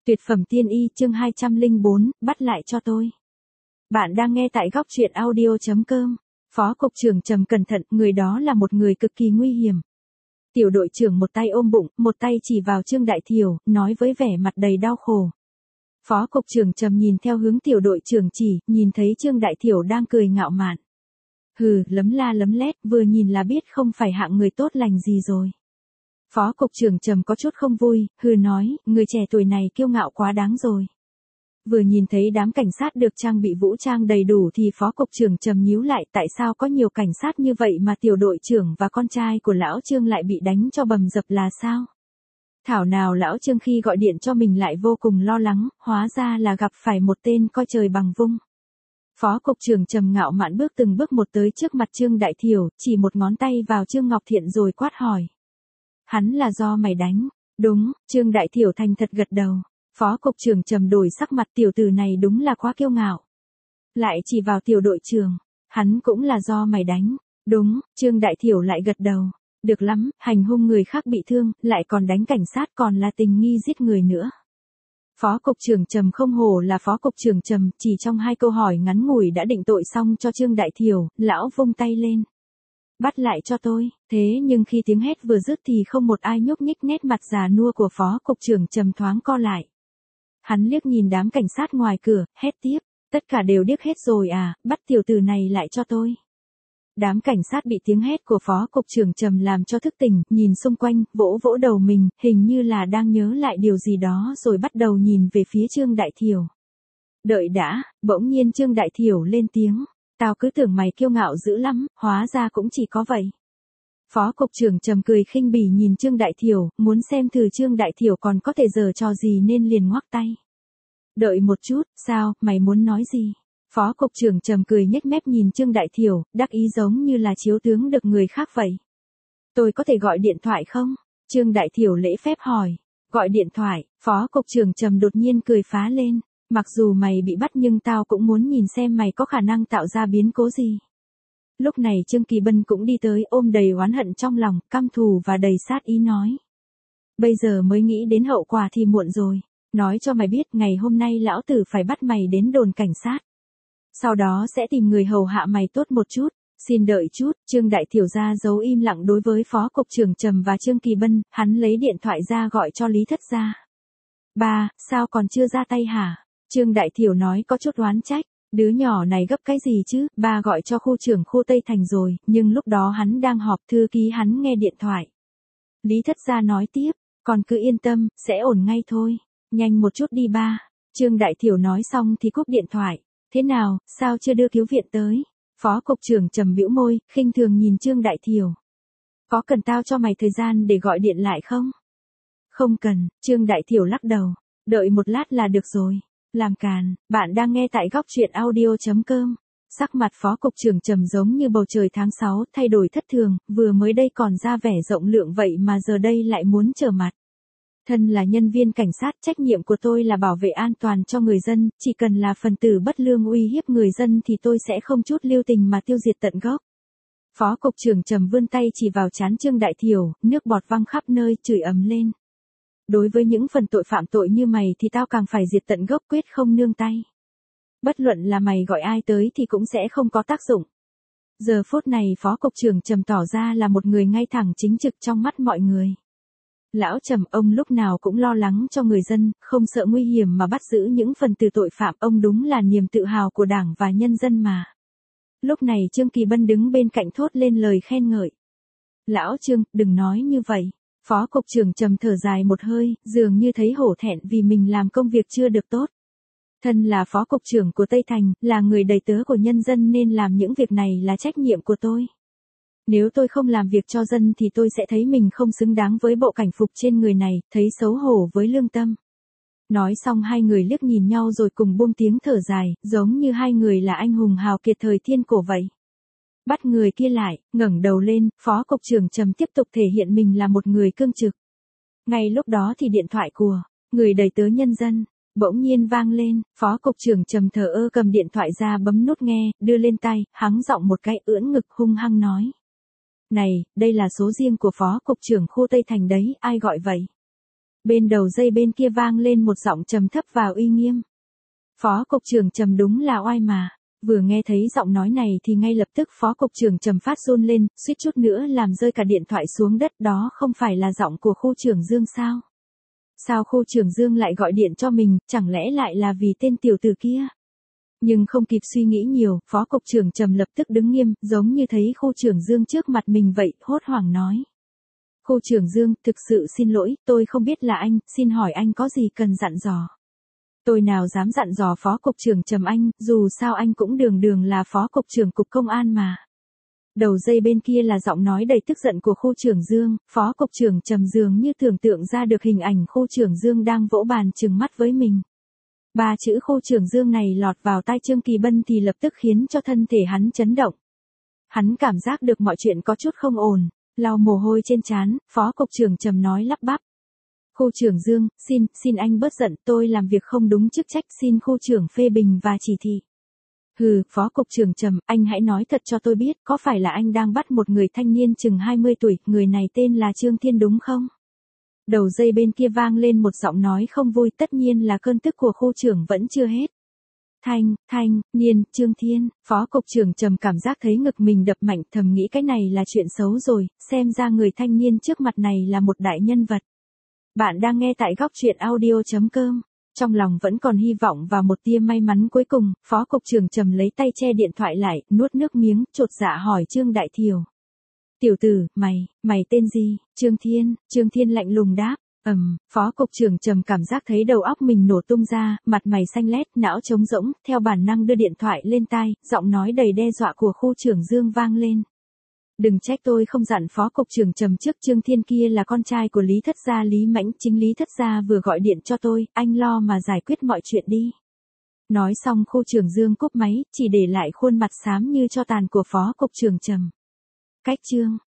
Tuyệt phẩm tiên y chương 204, bắt lại cho tôi. Bạn đang nghe tại góc truyện audio.com. Phó cục trưởng Trầm cẩn thận, người đó là một người cực kỳ nguy hiểm. Tiểu đội trưởng một tay ôm bụng, một tay chỉ vào Trương Đại Thiểu, nói với vẻ mặt đầy đau khổ. Phó cục trưởng Trầm nhìn theo hướng tiểu đội trưởng chỉ, nhìn thấy Trương Đại Thiểu đang cười ngạo mạn. Hừ, lấm la lấm lét, vừa nhìn là biết không phải hạng người tốt lành gì rồi. Phó cục trưởng Trầm có chút không vui, hừ nói, người trẻ tuổi này kiêu ngạo quá đáng rồi. Vừa nhìn thấy đám cảnh sát được trang bị vũ trang đầy đủ thì phó cục trưởng Trầm nhíu lại, tại sao có nhiều cảnh sát như vậy mà tiểu đội trưởng và con trai của lão Trương lại bị đánh cho bầm dập là sao? Thảo nào lão Trương khi gọi điện cho mình lại vô cùng lo lắng, hóa ra là gặp phải một tên coi trời bằng vung. Phó cục trưởng Trầm ngạo mạn bước từng bước một tới trước mặt Trương Đại Thiểu, chỉ một ngón tay vào Trương Ngọc Thiện rồi quát hỏi. Hắn là do mày đánh. Đúng, Trương Đại Thiểu thành thật gật đầu. Phó cục trưởng Trầm đổi sắc mặt, tiểu tử này đúng là quá kiêu ngạo. Lại chỉ vào tiểu đội trưởng. Hắn cũng là do mày đánh. Đúng, Trương Đại Thiểu lại gật đầu. Được lắm, hành hung người khác bị thương, lại còn đánh cảnh sát, còn là tình nghi giết người nữa. Phó cục trưởng Trầm không hổ là phó cục trưởng Trầm, chỉ trong 2 câu hỏi ngắn ngủi đã định tội xong cho Trương Đại Thiểu, lão vung tay lên. Bắt lại cho tôi, thế nhưng khi tiếng hét vừa dứt thì không một ai nhúc nhích, nét mặt già nua của phó cục trưởng Trầm thoáng co lại. Hắn liếc nhìn đám cảnh sát ngoài cửa, hét tiếp, tất cả đều điếc hết rồi à, bắt tiểu tử này lại cho tôi. Đám cảnh sát bị tiếng hét của phó cục trưởng Trầm làm cho thức tỉnh, nhìn xung quanh, vỗ vỗ đầu mình, hình như là đang nhớ lại điều gì đó rồi bắt đầu nhìn về phía Trương Đại Thiểu. Đợi đã, bỗng nhiên Trương Đại Thiểu lên tiếng. Tao cứ tưởng mày kiêu ngạo dữ lắm, hóa ra cũng chỉ có vậy. Phó cục trưởng Trầm cười khinh bỉ nhìn Trương Đại Thiểu, muốn xem thử Trương Đại Thiểu còn có thể giở trò gì nên liền ngoắc tay. Đợi một chút, sao, mày muốn nói gì? Phó cục trưởng Trầm cười nhếch mép nhìn Trương Đại Thiểu, đắc ý giống như là chiếu tướng được người khác vậy. Tôi có thể gọi điện thoại không? Trương Đại Thiểu lễ phép hỏi. Gọi điện thoại, phó cục trưởng Trầm đột nhiên cười phá lên. Mặc dù mày bị bắt nhưng tao cũng muốn nhìn xem mày có khả năng tạo ra biến cố gì. Lúc này Trương Kỳ Bân cũng đi tới, ôm đầy oán hận trong lòng, căm thù và đầy sát ý nói. Bây giờ mới nghĩ đến hậu quả thì muộn rồi. Nói cho mày biết, ngày hôm nay lão tử phải bắt mày đến đồn cảnh sát. Sau đó sẽ tìm người hầu hạ mày tốt một chút. Xin đợi chút, Trương Đại Thiểu ra giấu im lặng đối với phó cục trưởng Trầm và Trương Kỳ Bân, hắn lấy điện thoại ra gọi cho Lý Thất Gia. Ba, sao còn chưa ra tay hả? Trương Đại Thiểu nói có chút oán trách, đứa nhỏ này gấp cái gì chứ, ba gọi cho khu trưởng khu Tây Thành rồi, nhưng lúc đó hắn đang họp, thư ký hắn nghe điện thoại. Lý Thất Gia nói tiếp, còn cứ yên tâm, sẽ ổn ngay thôi, nhanh một chút đi ba. Trương Đại Thiểu nói xong thì cúp điện thoại, thế nào, sao chưa đưa cứu viện tới? Phó cục trưởng Trầm bĩu môi, khinh thường nhìn Trương Đại Thiểu. Có cần tao cho mày thời gian để gọi điện lại không? Không cần, Trương Đại Thiểu lắc đầu, đợi một lát là được rồi. Làm càn, bạn đang nghe tại góc truyện audio.com. Sắc mặt phó cục trưởng Trầm giống như bầu trời tháng 6, thay đổi thất thường, vừa mới đây còn ra vẻ rộng lượng vậy mà giờ đây lại muốn trở mặt. Thân là nhân viên cảnh sát, trách nhiệm của tôi là bảo vệ an toàn cho người dân, chỉ cần là phần tử bất lương uy hiếp người dân thì tôi sẽ không chút lưu tình mà tiêu diệt tận gốc. Phó cục trưởng Trầm vươn tay chỉ vào trán Trương Đại Thiểu, nước bọt văng khắp nơi, chửi ầm lên. Đối với những phần tội phạm tội như mày thì tao càng phải diệt tận gốc, quyết không nương tay. Bất luận là mày gọi ai tới thì cũng sẽ không có tác dụng. Giờ phút này phó cục trưởng Trầm tỏ ra là một người ngay thẳng chính trực trong mắt mọi người. Lão Trầm, ông lúc nào cũng lo lắng cho người dân, không sợ nguy hiểm mà bắt giữ những phần tử tội phạm, ông đúng là niềm tự hào của Đảng và nhân dân mà. Lúc này Trương Kỳ Bân đứng bên cạnh thốt lên lời khen ngợi. Lão Trương, đừng nói như vậy. Phó cục trưởng Trầm thở dài một hơi, dường như thấy hổ thẹn vì mình làm công việc chưa được tốt. Thân là phó cục trưởng của Tây Thành, là người đầy tớ của nhân dân nên làm những việc này là trách nhiệm của tôi. Nếu tôi không làm việc cho dân thì tôi sẽ thấy mình không xứng đáng với bộ cảnh phục trên người này, thấy xấu hổ với lương tâm. Nói xong hai người liếc nhìn nhau rồi cùng buông tiếng thở dài, giống như hai người là anh hùng hào kiệt thời thiên cổ vậy. Bắt người kia lại, ngẩng đầu lên, phó cục trưởng Trầm tiếp tục thể hiện mình là một người cương trực. Ngay lúc đó thì điện thoại của người đầy tớ nhân dân bỗng nhiên vang lên, phó cục trưởng Trầm thờ ơ cầm điện thoại ra bấm nút nghe, đưa lên tay, hắng giọng một cái ưỡn ngực hung hăng nói. Này, đây là số riêng của phó cục trưởng khu Tây Thành đấy, ai gọi vậy? Bên đầu dây bên kia vang lên một giọng trầm thấp và uy nghiêm. Phó cục trưởng Trầm đúng là oai mà. Vừa nghe thấy giọng nói này thì ngay lập tức phó cục trưởng Trầm phát run lên, suýt chút nữa làm rơi cả điện thoại xuống đất. Đó không phải là giọng của khu trưởng Dương sao? Sao khu trưởng Dương lại gọi điện cho mình, chẳng lẽ lại là vì tên tiểu tử kia? Nhưng không kịp suy nghĩ nhiều, phó cục trưởng Trầm lập tức đứng nghiêm, giống như thấy khu trưởng Dương trước mặt mình vậy, hốt hoảng nói. Khu trưởng Dương, thực sự xin lỗi, tôi không biết là anh, xin hỏi anh có gì cần dặn dò. Tôi nào dám dặn dò phó cục trưởng Trầm anh, dù sao anh cũng đường đường là phó cục trưởng cục công an mà. Đầu dây bên kia là giọng nói đầy tức giận của khu trưởng Dương, phó cục trưởng Trầm dường như tưởng tượng ra được hình ảnh khu trưởng Dương đang vỗ bàn trừng mắt với mình. Ba chữ khu trưởng Dương này lọt vào tai Trương Kỳ Bân thì lập tức khiến cho thân thể hắn chấn động. Hắn cảm giác được mọi chuyện có chút không ổn, lau mồ hôi trên trán, phó cục trưởng Trầm nói lắp bắp. Khu trưởng Dương, xin anh bớt giận, tôi làm việc không đúng chức trách, xin khu trưởng phê bình và chỉ thị. Hừ, phó cục trưởng Trầm, anh hãy nói thật cho tôi biết, có phải là anh đang bắt một người thanh niên chừng 20 tuổi, người này tên là Trương Thiên đúng không? Đầu dây bên kia vang lên một giọng nói không vui, tất nhiên là cơn tức của khu trưởng vẫn chưa hết. Thanh niên, Trương Thiên, phó cục trưởng Trầm cảm giác thấy ngực mình đập mạnh, thầm nghĩ cái này là chuyện xấu rồi, xem ra người thanh niên trước mặt này là một đại nhân vật. Bạn đang nghe tại góc truyện audio.com. Trong lòng vẫn còn hy vọng vào một tia may mắn cuối cùng, phó cục trưởng Trầm lấy tay che điện thoại lại, nuốt nước miếng, chột dạ hỏi Trương Đại Thiều. Tiểu tử, mày tên gì? Trương Thiên lạnh lùng đáp. Phó cục trưởng Trầm cảm giác thấy đầu óc mình nổ tung ra, mặt mày xanh lét, não trống rỗng, theo bản năng đưa điện thoại lên tai, giọng nói đầy đe dọa của khu trưởng Dương vang lên. Đừng trách tôi không dặn phó cục trưởng Trầm trước, Trương Thiên kia là con trai của Lý Thất Gia Lý Mãnh, chính Lý Thất Gia vừa gọi điện cho tôi, anh lo mà giải quyết mọi chuyện đi. Nói xong khu trưởng Dương cúp máy, chỉ để lại khuôn mặt xám như tro tàn của phó cục trưởng Trầm. Cách chương